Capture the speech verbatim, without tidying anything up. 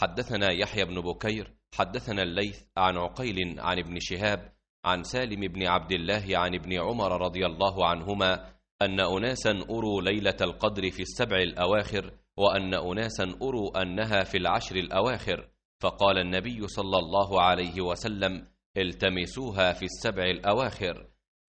حدثنا يحيى بن بكير حدثنا الليث عن عقيل عن ابن شهاب عن سالم بن عبد الله عن ابن عمر رضي الله عنهما أن أناسا أروا ليلة القدر في السبع الأواخر، وأن أناسا أروا أنها في العشر الأواخر، فقال النبي صلى الله عليه وسلم: التمسوها في السبع الأواخر.